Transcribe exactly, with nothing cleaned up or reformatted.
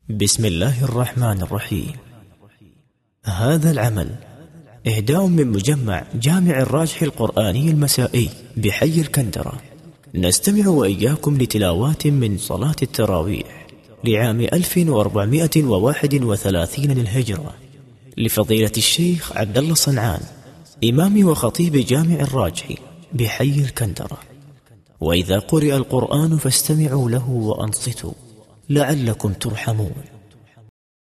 بسم الله الرحمن الرحيم. هذا العمل إهداء من مجمع جامع الراجحي القرآني المسائي بحي الكندرة. نستمع وإياكم لتلاوات من صلاة التراويح لعام ألف وأربعمائة وواحد وثلاثين للهجرة لفضيلة الشيخ عبد الله صنعان، إمام وخطيب جامع الراجحي بحي الكندرة. وإذا قرئ القرآن فاستمعوا له وأنصتوا لعلكم ترحمون.